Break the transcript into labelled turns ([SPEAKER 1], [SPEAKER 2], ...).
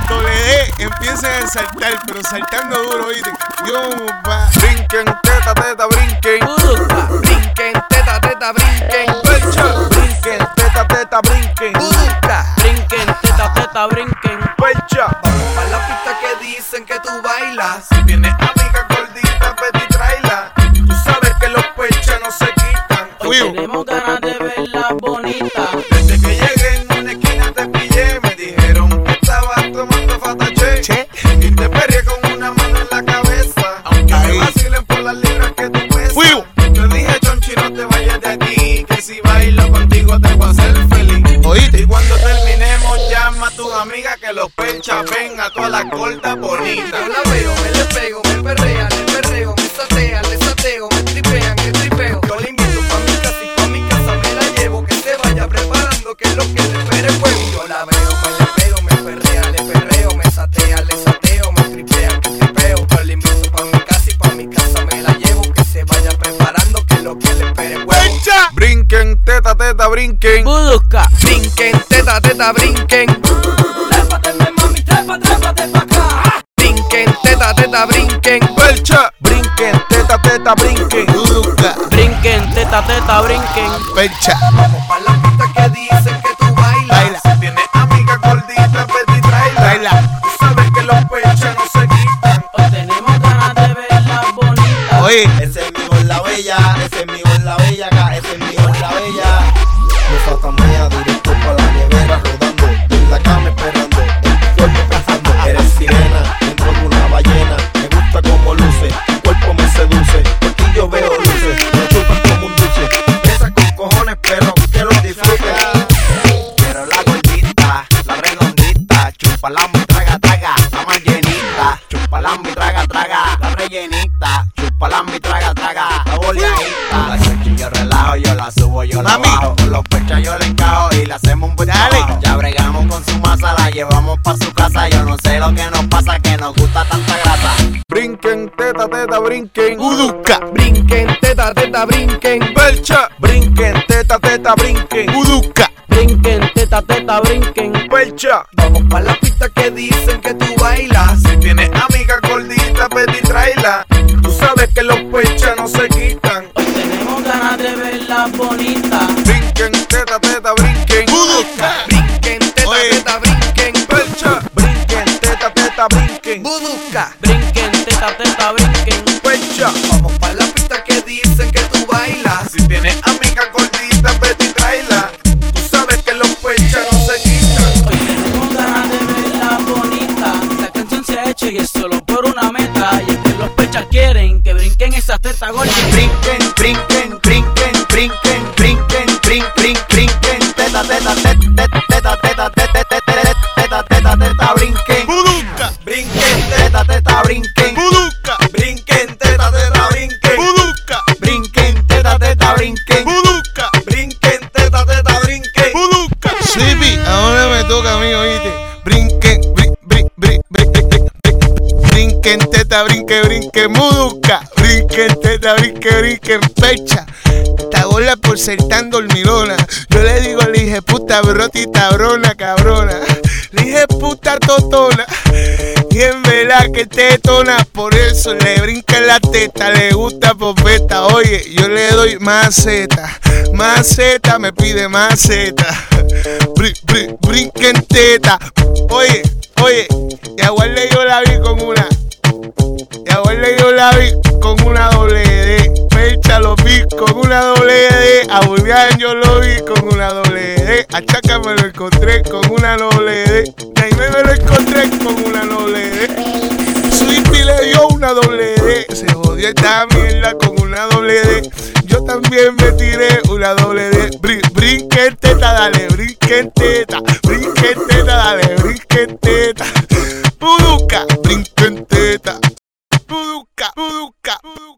[SPEAKER 1] doble D empiecen a saltar, pero saltando duro, ¿viste? Dios va.
[SPEAKER 2] Brinquen, teta, teta, brinquen.
[SPEAKER 3] Buduca. Brinquen, teta, teta, brinquen.
[SPEAKER 2] Pecha. Brinquen, teta, teta, brinquen.
[SPEAKER 3] Buduca. Brinquen, teta, teta, brinquen.
[SPEAKER 2] Pecha.
[SPEAKER 3] Vamos pa' la pista que dicen que tú bailas.
[SPEAKER 2] Si tienes amiga gordita, vete y tráela. Tú sabes que los pechas no se quitan.
[SPEAKER 3] Hoy tenemos ganas de verlas bonitas.
[SPEAKER 2] Desde que llegué en una esquina te pillé. Me dijeron que estabas tomando fatache.
[SPEAKER 1] Che.
[SPEAKER 2] Y te perreé con una mano en la cabeza. Aunque me vacilen por las libras que tú pesas.
[SPEAKER 1] Fuiu.
[SPEAKER 2] Te dije, Chonchi, no te vayas de aquí. Que si bailo contigo te voy a hacer feliz.
[SPEAKER 1] ¿Oíste?
[SPEAKER 2] Y cuando terminemos, llama a tus amigas que los pechas ven a todas las gordas bonitas.
[SPEAKER 3] Yo la veo, me le pego, me perrea, le perreo, me satea, le sateo, me tripean, que tripeo. Yo la invito pa' mi casa y pa' mi casa me la llevo, que se vaya preparando, que es lo que le espera el juego. Yo la veo, me le pego, me perrea, le perreo, me satea, le sateo, me tripean, que tripeo. Yo la invito pa' mi casa y pa' mi casa me la llevo, que se vaya preparando, que es lo que le espera el juego.
[SPEAKER 1] ¡Pecha!
[SPEAKER 2] Brinquen, teta, teta, brinquen.
[SPEAKER 3] Buduca. Brinquen, teta, teta, brinquen. Trépate, mami, trépate pa' acá. Brinquen, teta, teta, brinquen.
[SPEAKER 2] Percha. Brinquen, teta, teta, brinquen.
[SPEAKER 1] Buduca.
[SPEAKER 3] Brinquen, teta, teta, brinquen.
[SPEAKER 1] Pecha.
[SPEAKER 3] Vamos pa' la pista que dicen que tú bailas.
[SPEAKER 1] Baila.
[SPEAKER 2] Si tienes amiga gordita, vete y tráela.
[SPEAKER 1] Tráela.
[SPEAKER 2] Tú sabes que los pechas no se quitan.
[SPEAKER 3] Hoy tenemos ganas de verlas bonitas.
[SPEAKER 1] Oye,
[SPEAKER 4] Ese es mi gorda bella, ese es mi gorda bella, acá, ese es mi gorda bella. Me satanea directo pa' la nevera rodando, en la cama esperando, en tu cuerpo pensando. Eres sirena, dentro de una ballena, me gusta como luce, tu cuerpo me seduce, por ti yo veo luces, me chupas como un dulce. Esa con cojones, perro, que lo disfruten. Quiero la gordita, la redondita, chupala muy traga, traga, la más llenita. Chupala muy traga, traga, la rellenita. Chupala muy traga, traga, la boleadita. La Chonchi yo relajo, yo la subo, yo
[SPEAKER 1] Mami.
[SPEAKER 4] la bajo. Con los pechos yo le encajo y le hacemos un buen
[SPEAKER 1] Dale.
[SPEAKER 4] trabajo. Ya bregamos con su masa, la llevamos pa' su casa. Yo no sé lo que nos pasa, que nos gusta tanta grasa.
[SPEAKER 2] Brinquen, teta, teta, brinquen.
[SPEAKER 1] Buduca.
[SPEAKER 3] Brinquen, teta, teta, brinquen.
[SPEAKER 2] Percha. Brinquen, teta, teta, brinquen.
[SPEAKER 1] Buduca.
[SPEAKER 3] Brinquen, teta, teta, brinquen.
[SPEAKER 2] Percha.
[SPEAKER 3] Vamos pa' la pista que dicen que tú bailas.
[SPEAKER 2] Si tienes amiga gordita, vete y tráela. Tú sabes que los pechas no se quitan.
[SPEAKER 3] Hoy tenemos ganas de verlas bonitas.
[SPEAKER 2] Brinquen, teta, teta, brinquen.
[SPEAKER 1] Buduca.
[SPEAKER 3] Brinquen, teta,
[SPEAKER 1] Oye.
[SPEAKER 3] teta, brinquen.
[SPEAKER 2] Percha. Brinquen, teta, teta, brinquen.
[SPEAKER 3] Buduca. Brinquen, teta, teta, brinquen.
[SPEAKER 2] Percha.
[SPEAKER 3] Vamos pa' la pista que dicen que tú bailas.
[SPEAKER 2] Si tienes amiga gordita, vete y tráela. Tú sabes que los pechas no se quitan.
[SPEAKER 3] Hoy tenemos ganas de verlas bonitas. La canción se ha hecho y es solo por una meta. Y es que los pechas quieren que brinquen esas tetas gordas.
[SPEAKER 4] Brinquen, brinquen, brinquen, brinquen, brinquen, brinquen, brinquen. Teta, teta, teta, teta, teta, teta, teta, teta, teta, brinquen.
[SPEAKER 1] Buduca.
[SPEAKER 4] Brinquen, teta, teta, brinquen.
[SPEAKER 1] Buduca.
[SPEAKER 4] Brinquen, teta, teta, brinquen.
[SPEAKER 1] Buduca.
[SPEAKER 4] Brinquen, teta, teta, brinquen.
[SPEAKER 1] Buduca.
[SPEAKER 4] Brinquen, teta, teta, brinquen.
[SPEAKER 1] Buduca. Sleepy, ahora me toca a mí, oíste. Brinquen, brinquen, teta, brinquen, buduca. Brinquen, teta, brinquen, pecha. Esta gorda por ser tan dormilona. Yo le digo, le dije puta brotita, brona, cabrona. Le dije puta totona. Y en verdad que tetona, por eso le brinca en la teta, le gusta popeta. Oye, yo le doy maceta, me pide maceta. Brinquen teta. Oye, y aguarde yo la vi con una. Con una doble D. Percha lo vi con una doble D. A Julián yo lo vi con una doble D. A Chaca me lo encontré con una doble D. Jaime me lo encontré con una doble D. Sweepy le dio una doble D. Se jodió esta mierda con una doble D. Yo también me tiré una doble D. Brinquen teta, dale, brinquen teta. Brinquen teta, dale, brinquen teta. Buduca, brinquen teta. Buduca.